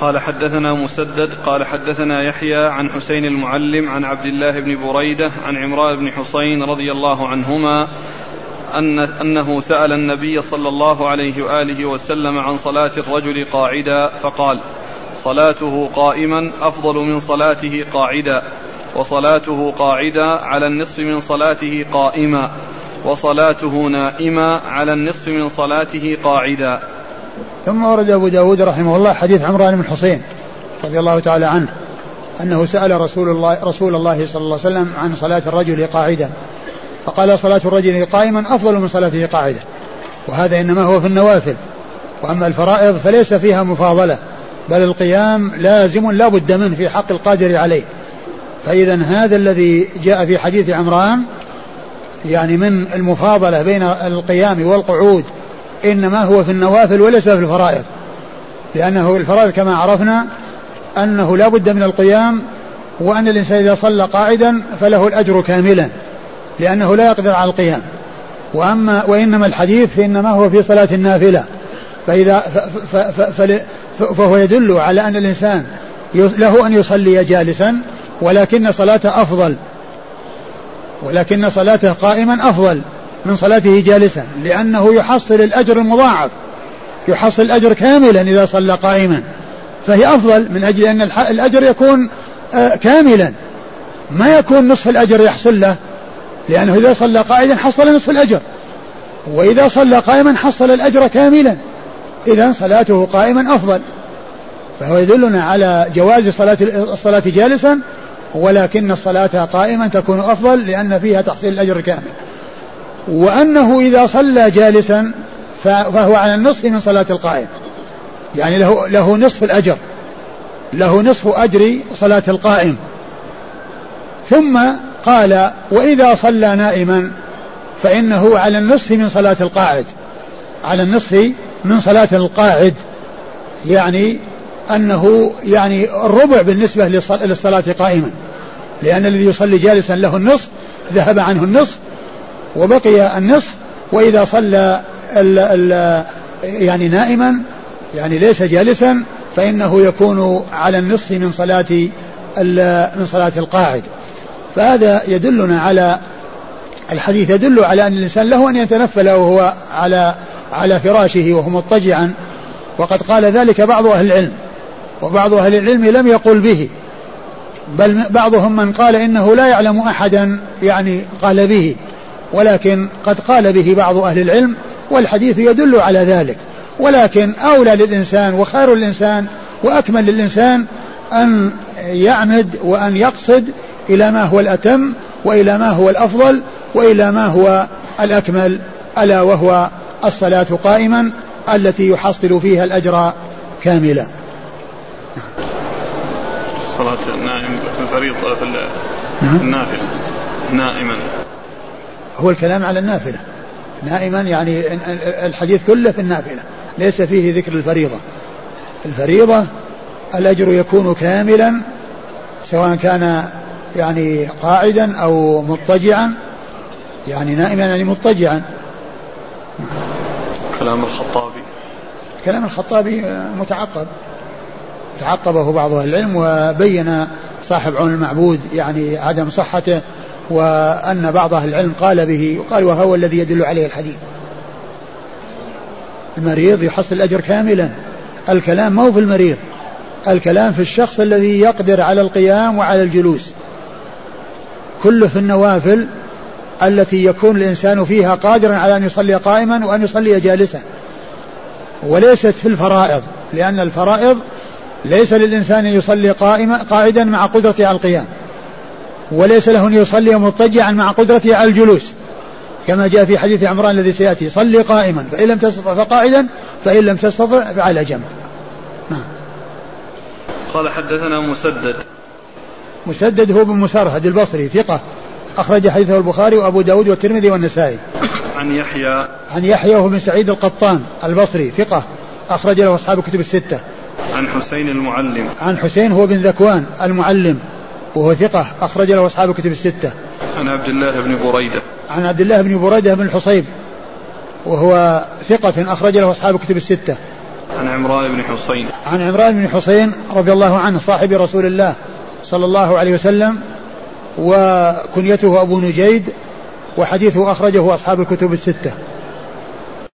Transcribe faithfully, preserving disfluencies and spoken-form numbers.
قال حدثنا مسدد قال حدثنا يحيى عن حسين المعلم عن عبد الله بن بريدة عن عمران بن حسين رضي الله عنهما أن أنه سأل النبي صلى الله عليه وآله وسلم عن صلاة الرجل قاعدا فقال: صلاته قائما أفضل من صلاته قاعدا، وصلاته قاعدا على النصف من صلاته قائما، وصلاته نائما على النصف من صلاته قاعدا. ثم ورد أبو داود رحمه الله حديث عمران بن حسين رضي الله تعالى عنه أنه سأل رسول الله, رسول الله صلى الله عليه وسلم عن صلاة الرجل قاعدا فقال: صلاة الرجل قائما أفضل من صلاته قاعدا. وهذا إنما هو في النوافل، وأما الفرائض فليس فيها مفاضلة، بل القيام لازم لا بد منه في حق القادر عليه. فإذا هذا الذي جاء في حديث عمران يعني من المفاضلة بين القيام والقعود إنما هو في النوافل وليس في الفرائض، لأنه الفرائض كما عرفنا أنه لا بد من القيام، وأن الإنسان إذا صلى قاعدا فله الأجر كاملا لأنه لا يقدر على القيام. وأما وإنما الحديث فإنما هو في صلاة النافلة، فإذا ف ف ف فهو يدل على أن الإنسان له أن يصلي جالسا، ولكن صلاته أفضل ولكن صلاته قائما أفضل من صلاته جالسا، لأنه يحصل الأجر المضاعف، يحصل الأجر كاملا إذا صلى قائما، فهي أفضل من أجل أن الأجر يكون كاملا، ما يكون نصف الأجر يحصل له، لأنه إذا صلى قائدا حصل نصف الأجر، وإذا صلى قائما حصل الأجر كاملا. إذن صلاته قائما أفضل، فهو يدلنا على جواز صلاة الصلاة جالسا، ولكن الصلاة قائما تكون أفضل لأن فيها تحصيل الأجر كامل. وأنه إذا صلى جالسا فهو على النصف من صلاة القائم، يعني له, له نصف الأجر، له نصف أجر صلاة القائم. ثم قال: وإذا صلى نائما فإنه على النصف من صلاة القاعد، على النصف من صلاة القاعد، يعني أنه يعني الربع بالنسبة للصلاة قائما، لأن الذي يصلي جالسا له النصف، ذهب عنه النصف وبقي النصف. وإذا صلى ال ال يعني نائما يعني ليس جالسا فإنه يكون على النصف من صلاة من صلاة القاعد. فهذا يدلنا على الحديث، يدل على أن الإنسان له أن يتنفل وهو على على فراشه وهو مضطجعا، وقد قال ذلك بعض أهل العلم، وبعض أهل العلم لم يقل به، بل بعضهم من قال إنه لا يعلم أحدا يعني قال به، ولكن قد قال به بعض أهل العلم، والحديث يدل على ذلك. ولكن أولى للإنسان وخير للإنسان وأكمل للإنسان أن يعمد وأن يقصد إلى ما هو الأتم وإلى ما هو الأفضل وإلى ما هو الأكمل، ألا وهو الصلاة قائما التي يحصل فيها الأجر كاملا. صلاة النائم في الفريضة في النافلة نائما، هو الكلام على النافلة نائما، يعني الحديث كله في النافلة ليس فيه ذكر الفريضة. الفريضة الأجر يكون كاملا سواء كان يعني قاعدا أو مضطجعا، يعني نائما يعني مضطجعا. كلام الخطابي كلام الخطابي متعقب، تعقبه بعض أهل العلم وبين صاحب عون المعبود يعني عدم صحته، وأن بعض أهل العلم قال به وقال وهو الذي يدل عليه الحديث. المريض يحصل الأجر كاملا، الكلام مو في المريض، الكلام في الشخص الذي يقدر على القيام وعلى الجلوس، كله في النوافل التي يكون الإنسان فيها قادرا على أن يصلي قائما وأن يصلي جالسا، وليست في الفرائض، لأن الفرائض ليس للإنسان أن يصلي قائما قاعدا مع قدرته على القيام، وليس له أن يصلي مضطجعا مع قدرته على الجلوس، كما جاء في حديث عمران الذي سيأتي: صلي قائما فإن لم تستطع فقاعدا فإن لم تستطع فعلى جنب. نعم. قال حدثنا مسدد مسدد هو بن مسرهد البصري ثقة، أخرج حديثه البخاري وأبو داود والترمذي والنسائي. عن يحيى عن يحيى وهو بن سعيد القطان البصري ثقة، أخرج له أصحاب الكتب الستة. عن حسين المعلم عن حسين هو بن ذكوان المعلم وهو ثقة، أخرج له أصحاب الكتب الستة. عن عبد الله بن بريدة عن عبد الله بن بريدة بن الحصيب وهو ثقة، أخرج له أصحاب الكتب الستة. عن عمران بن حصين. عن عمران بن حصين رضي الله عنه صاحب رسول الله صلى الله عليه وسلم، وكنيته أبو نجيد، وحديثه أخرجه أصحاب الكتب الستة.